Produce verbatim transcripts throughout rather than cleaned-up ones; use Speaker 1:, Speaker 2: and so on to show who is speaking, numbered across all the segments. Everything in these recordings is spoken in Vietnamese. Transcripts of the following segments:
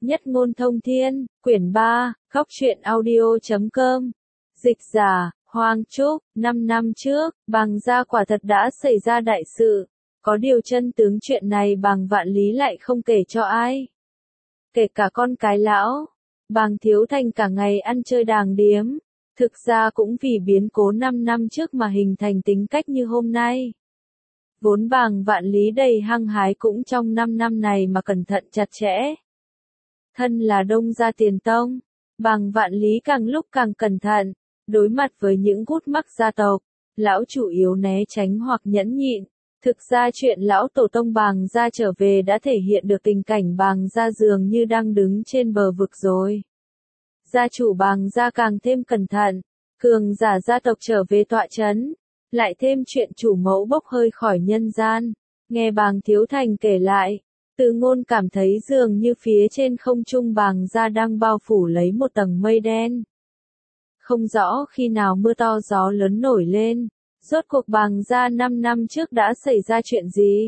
Speaker 1: Nhất ngôn thông thiên, quyển ba, góc truyện audio chấm com. Dịch giả, Hoàng Trúc, năm năm trước, Bàng gia quả thật đã xảy ra đại sự. Có điều chân tướng chuyện này Bàng Vạn Lý lại không kể cho ai. Kể cả con cái lão. Bàng Thiếu Thành cả ngày ăn chơi đàng điếm. Thực ra cũng vì biến cố năm năm trước mà hình thành tính cách như hôm nay. Vốn Bàng Vạn Lý đầy hăng hái cũng trong năm năm này mà cẩn thận chặt chẽ. Thân là Đông gia tiền tông, Bàng Vạn Lý càng lúc càng cẩn thận, đối mặt với những gút mắc gia tộc, lão chủ yếu né tránh hoặc nhẫn nhịn. Thực ra chuyện lão tổ tông Bàng gia trở về đã thể hiện được tình cảnh Bàng gia dường như đang đứng trên bờ vực rồi. Gia chủ Bàng gia càng thêm cẩn thận, cường giả gia tộc trở về tọa trấn, lại thêm chuyện chủ mẫu bốc hơi khỏi nhân gian. Nghe Bàng Thiếu Thành kể lại, Từ Ngôn cảm thấy dường như phía trên không trung Bàng gia đang bao phủ lấy một tầng mây đen. Không rõ khi nào mưa to gió lớn nổi lên, rốt cuộc Bàng gia năm năm trước đã xảy ra chuyện gì?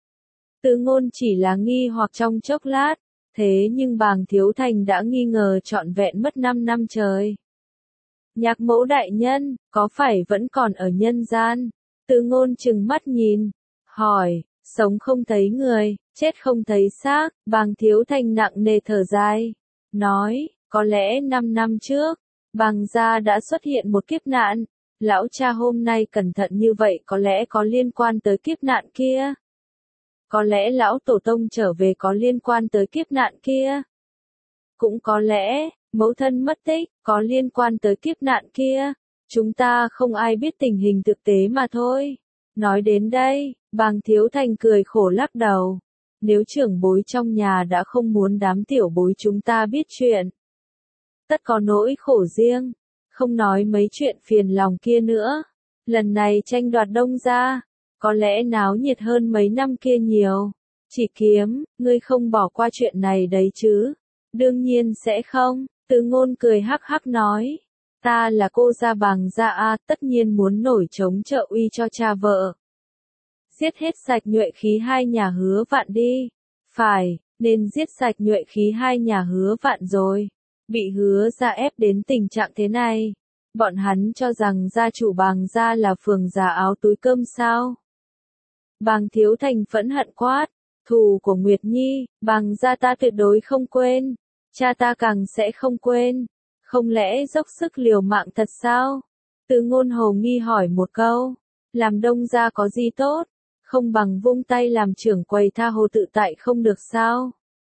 Speaker 1: Từ Ngôn chỉ là nghi hoặc trong chốc lát, thế nhưng Bàng Thiếu Thành đã nghi ngờ trọn vẹn mất năm năm trời. Nhạc mẫu đại nhân, có phải vẫn còn ở nhân gian? Từ Ngôn trừng mắt nhìn, hỏi, sống không thấy người, chết không thấy xác. Bàng Thiếu Thành nặng nề thở dài, nói, có lẽ năm năm trước, Bàng gia đã xuất hiện một kiếp nạn. Lão cha hôm nay cẩn thận như vậy có lẽ có liên quan tới kiếp nạn kia. Có lẽ lão tổ tông trở về có liên quan tới kiếp nạn kia. Cũng có lẽ, mẫu thân mất tích, có liên quan tới kiếp nạn kia. Chúng ta không ai biết tình hình thực tế mà thôi. Nói đến đây, Bàng Thiếu Thành cười khổ lắc đầu. Nếu trưởng bối trong nhà đã không muốn đám tiểu bối chúng ta biết chuyện, tất có nỗi khổ riêng. Không nói mấy chuyện phiền lòng kia nữa. Lần này tranh đoạt Đông gia, có lẽ náo nhiệt hơn mấy năm kia nhiều. Chỉ Kiếm, ngươi không bỏ qua chuyện này đấy chứ? Đương nhiên sẽ không. Từ Ngôn cười hắc hắc nói. Ta là cô gia Bàng gia a, tất nhiên muốn nổi trống trợ uy cho cha vợ. Giết hết sạch nhuệ khí hai nhà Hứa Vạn đi. Phải, nên giết sạch nhuệ khí hai nhà Hứa Vạn rồi. Bị Hứa gia ép đến tình trạng thế này, bọn hắn cho rằng gia chủ Bàng gia là phường già áo túi cơm sao? Bàng Thiếu Thành phẫn hận quát, thù của Nguyệt Nhi, Bàng gia ta tuyệt đối không quên, cha ta càng sẽ không quên, không lẽ dốc sức liều mạng thật sao? Từ Ngôn hồ nghi hỏi một câu, làm Đông gia có gì tốt, không bằng vung tay làm trưởng quầy tha hồ tự tại không được sao?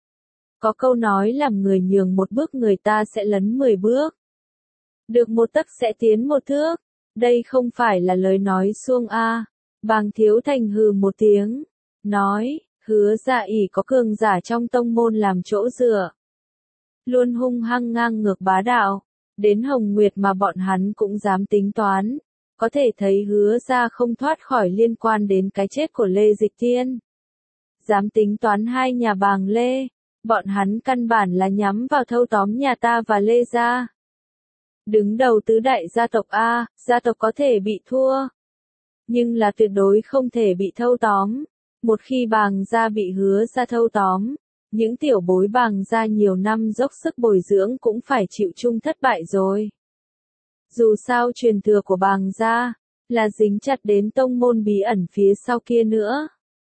Speaker 1: Có câu nói làm người nhường một bước người ta sẽ lấn mười bước. Được một tấc sẽ tiến một thước. Đây không phải là lời nói suông a. À. Bàng Thiếu Thành hừ một tiếng. Nói, Hứa gia ỷ có cường giả trong tông môn làm chỗ dựa. Luôn hung hăng ngang ngược bá đạo. Đến Hồng Nguyệt mà bọn hắn cũng dám tính toán. Có thể thấy Hứa gia không thoát khỏi liên quan đến cái chết của Lê Dịch Thiên. Dám tính toán hai nhà Bàng Lê. Bọn hắn căn bản là nhắm vào thâu tóm nhà ta và Lê gia. Đứng đầu tứ đại gia tộc A, gia tộc có thể bị thua. Nhưng là tuyệt đối không thể bị thâu tóm. Một khi Bàng gia bị Hứa gia thâu tóm, những tiểu bối Bàng gia nhiều năm dốc sức bồi dưỡng cũng phải chịu chung thất bại rồi. Dù sao truyền thừa của Bàng gia, là dính chặt đến tông môn bí ẩn phía sau kia nữa.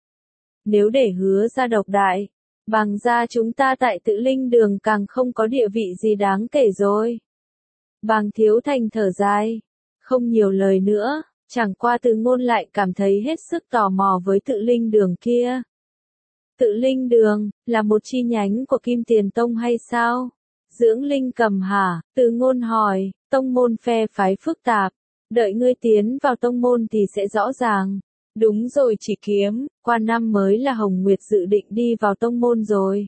Speaker 1: Nếu để Hứa gia độc đại, Bàng gia chúng ta tại Tự Linh Đường càng không có địa vị gì đáng kể rồi. Bàng Thiếu Thành thở dài, không nhiều lời nữa, chẳng qua Từ Ngôn lại cảm thấy hết sức tò mò với Tự Linh Đường kia. Tự Linh Đường, là một chi nhánh của Kim Tiền Tông hay sao? Dưỡng linh cầm hả? Từ Ngôn hỏi, tông môn phe phái phức tạp, đợi ngươi tiến vào tông môn thì sẽ rõ ràng. Đúng rồi Chỉ Kiếm, qua năm mới là Hồng Nguyệt dự định đi vào tông môn rồi.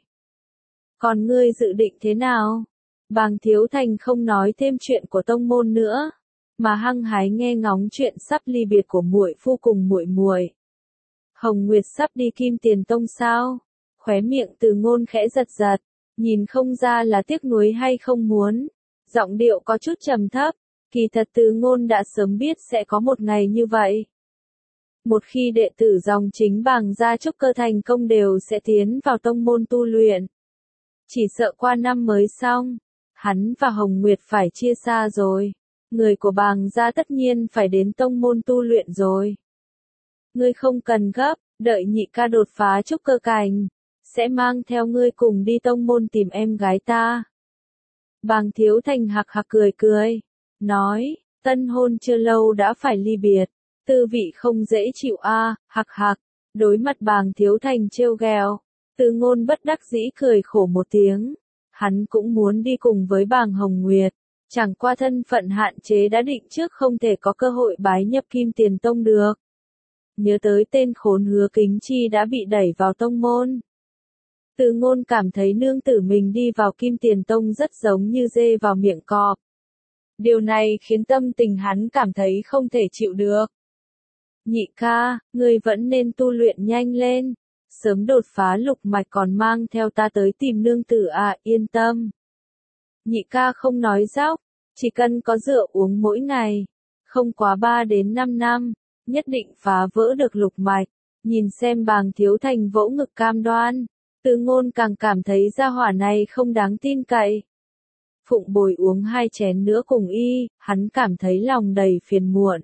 Speaker 1: Còn ngươi dự định thế nào? Bàng Thiếu Thành không nói thêm chuyện của tông môn nữa, mà hăng hái nghe ngóng chuyện sắp ly biệt của muội phu cùng muội muội. Hồng Nguyệt sắp đi Kim Tiền Tông sao? Khóe miệng Từ Ngôn khẽ giật giật, nhìn không ra là tiếc nuối hay không muốn. Giọng điệu có chút trầm thấp, kỳ thật Từ Ngôn đã sớm biết sẽ có một ngày như vậy. Một khi đệ tử dòng chính Bàng gia trúc cơ thành công đều sẽ tiến vào tông môn tu luyện. Chỉ sợ qua năm mới xong, hắn và Hồng Nguyệt phải chia xa rồi. Người của Bàng gia tất nhiên phải đến tông môn tu luyện rồi. Ngươi không cần gấp, đợi nhị ca đột phá trúc cơ cảnh, sẽ mang theo ngươi cùng đi tông môn tìm em gái ta. Bàng Thiếu Thành hạc hạc cười cười, nói, tân hôn chưa lâu đã phải ly biệt, tư vị không dễ chịu a, à, hạc hạc. Đối mặt Bàng Thiếu Thành trêu ghẹo, Từ Ngôn bất đắc dĩ cười khổ một tiếng, hắn cũng muốn đi cùng với Bàng Hồng Nguyệt, chẳng qua thân phận hạn chế đã định trước không thể có cơ hội bái nhập Kim Tiền Tông được. Nhớ tới tên khốn Hứa Kính Chi đã bị đẩy vào tông môn. Từ Ngôn cảm thấy nương tử mình đi vào Kim Tiền Tông rất giống như dê vào miệng cọp. Điều này khiến tâm tình hắn cảm thấy không thể chịu được. Nhị ca, ngươi vẫn nên tu luyện nhanh lên, sớm đột phá lục mạch còn mang theo ta tới tìm nương tử à, yên tâm. Nhị ca không nói dóc, chỉ cần có rượu uống mỗi ngày, không quá ba đến năm năm, nhất định phá vỡ được lục mạch. Nhìn xem Bàng Thiếu Thành vỗ ngực cam đoan, Từ Ngôn càng cảm thấy gia hỏa này không đáng tin cậy. Phụng Bồi uống hai chén nữa cùng y, hắn cảm thấy lòng đầy phiền muộn.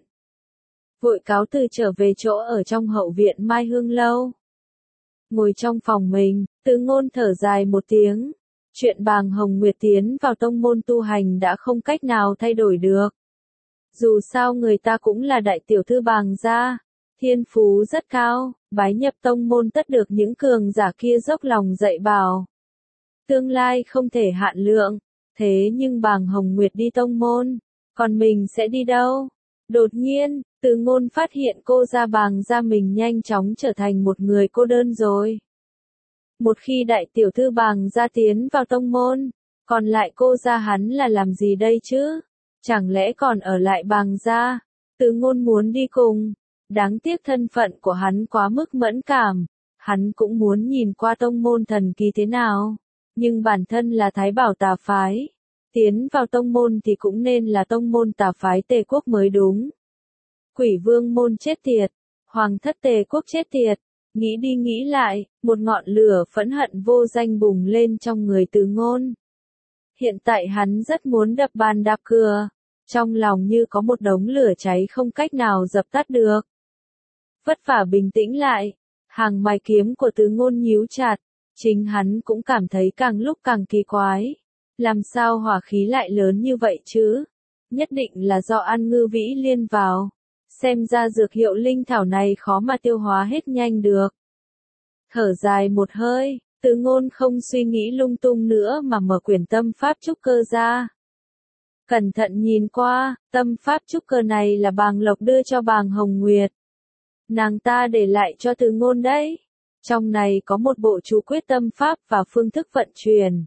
Speaker 1: Vội cáo từ trở về chỗ ở trong hậu viện Mai Hương Lâu. Ngồi trong phòng mình, Từ Ngôn thở dài một tiếng. Chuyện Bàng Hồng Nguyệt tiến vào tông môn tu hành đã không cách nào thay đổi được. Dù sao người ta cũng là đại tiểu thư Bàng gia, thiên phú rất cao, bái nhập tông môn tất được những cường giả kia dốc lòng dạy bảo. Tương lai không thể hạn lượng, thế nhưng Bàng Hồng Nguyệt đi tông môn, còn mình sẽ đi đâu? Đột nhiên, Từ Ngôn phát hiện cô gia Bàng gia mình nhanh chóng trở thành một người cô đơn rồi. Một khi đại tiểu thư Bàng gia tiến vào tông môn, còn lại cô gia hắn là làm gì đây chứ? Chẳng lẽ còn ở lại Bàng gia? Từ Ngôn muốn đi cùng, đáng tiếc thân phận của hắn quá mức mẫn cảm, hắn cũng muốn nhìn qua tông môn thần kỳ thế nào, nhưng bản thân là Thái Bảo tà phái, tiến vào tông môn thì cũng nên là tông môn tà phái Tề Quốc mới đúng. Quỷ Vương môn chết tiệt, Hoàng thất Tề Quốc chết tiệt. Nghĩ đi nghĩ lại, một ngọn lửa phẫn hận vô danh bùng lên trong người Từ Ngôn. Hiện tại hắn rất muốn đập bàn đạp cửa, trong lòng như có một đống lửa cháy không cách nào dập tắt được. Vất vả bình tĩnh lại, hàng mày kiếm của Từ Ngôn nhíu chặt, chính hắn cũng cảm thấy càng lúc càng kỳ quái. Làm sao hỏa khí lại lớn như vậy chứ? Nhất định là do ăn ngư vĩ liên vào. Xem ra dược hiệu linh thảo này khó mà tiêu hóa hết nhanh được. Thở dài một hơi, Từ Ngôn không suy nghĩ lung tung nữa mà mở quyển tâm pháp trúc cơ ra. Cẩn thận nhìn qua, tâm pháp trúc cơ này là Bàng Lộc đưa cho Bàng Hồng Nguyệt. Nàng ta để lại cho Từ Ngôn đấy. Trong này có một bộ chú quyết tâm pháp và phương thức vận chuyển.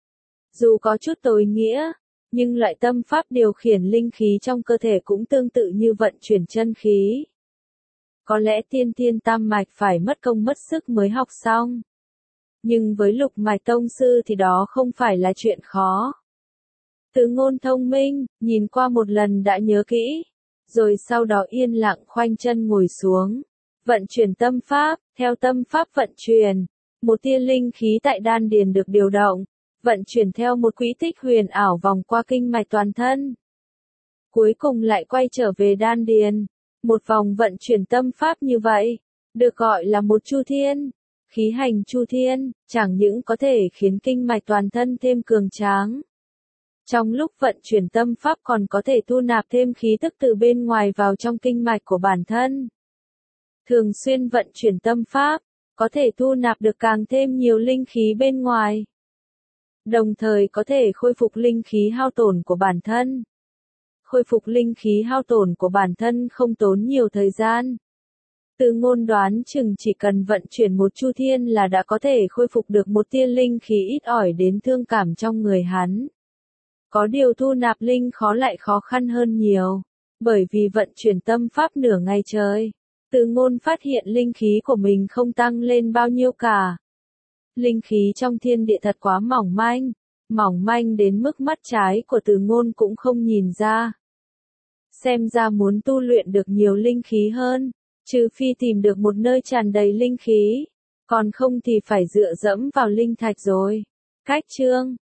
Speaker 1: Dù có chút tối nghĩa, nhưng loại tâm pháp điều khiển linh khí trong cơ thể cũng tương tự như vận chuyển chân khí. Có lẽ tiên tiên tam mạch phải mất công mất sức mới học xong. Nhưng với lục mạch tông sư thì đó không phải là chuyện khó. Từ Ngôn thông minh, nhìn qua một lần đã nhớ kỹ, rồi sau đó yên lặng khoanh chân ngồi xuống. Vận chuyển tâm pháp, theo tâm pháp vận chuyển, một tia linh khí tại đan điền được điều động, vận chuyển theo một quỹ tích huyền ảo vòng qua kinh mạch toàn thân. Cuối cùng lại quay trở về đan điền. Một vòng vận chuyển tâm pháp như vậy, được gọi là một chu thiên. Khí hành chu thiên, chẳng những có thể khiến kinh mạch toàn thân thêm cường tráng. Trong lúc vận chuyển tâm pháp còn có thể thu nạp thêm khí tức từ bên ngoài vào trong kinh mạch của bản thân. Thường xuyên vận chuyển tâm pháp, có thể thu nạp được càng thêm nhiều linh khí bên ngoài. Đồng thời có thể khôi phục linh khí hao tổn của bản thân. Khôi phục linh khí hao tổn của bản thân không tốn nhiều thời gian. Từ Ngôn đoán chừng chỉ cần vận chuyển một chu thiên là đã có thể khôi phục được một tia linh khí ít ỏi đến thương cảm trong người hắn. Có điều thu nạp linh khó lại khó khăn hơn nhiều, bởi vì vận chuyển tâm pháp nửa ngày trời, Từ Ngôn phát hiện linh khí của mình không tăng lên bao nhiêu cả. Linh khí trong thiên địa thật quá mỏng manh, mỏng manh đến mức mắt trái của Từ Ngôn cũng không nhìn ra. Xem ra muốn tu luyện được nhiều linh khí hơn, trừ phi tìm được một nơi tràn đầy linh khí, còn không thì phải dựa dẫm vào linh thạch rồi. Cách chương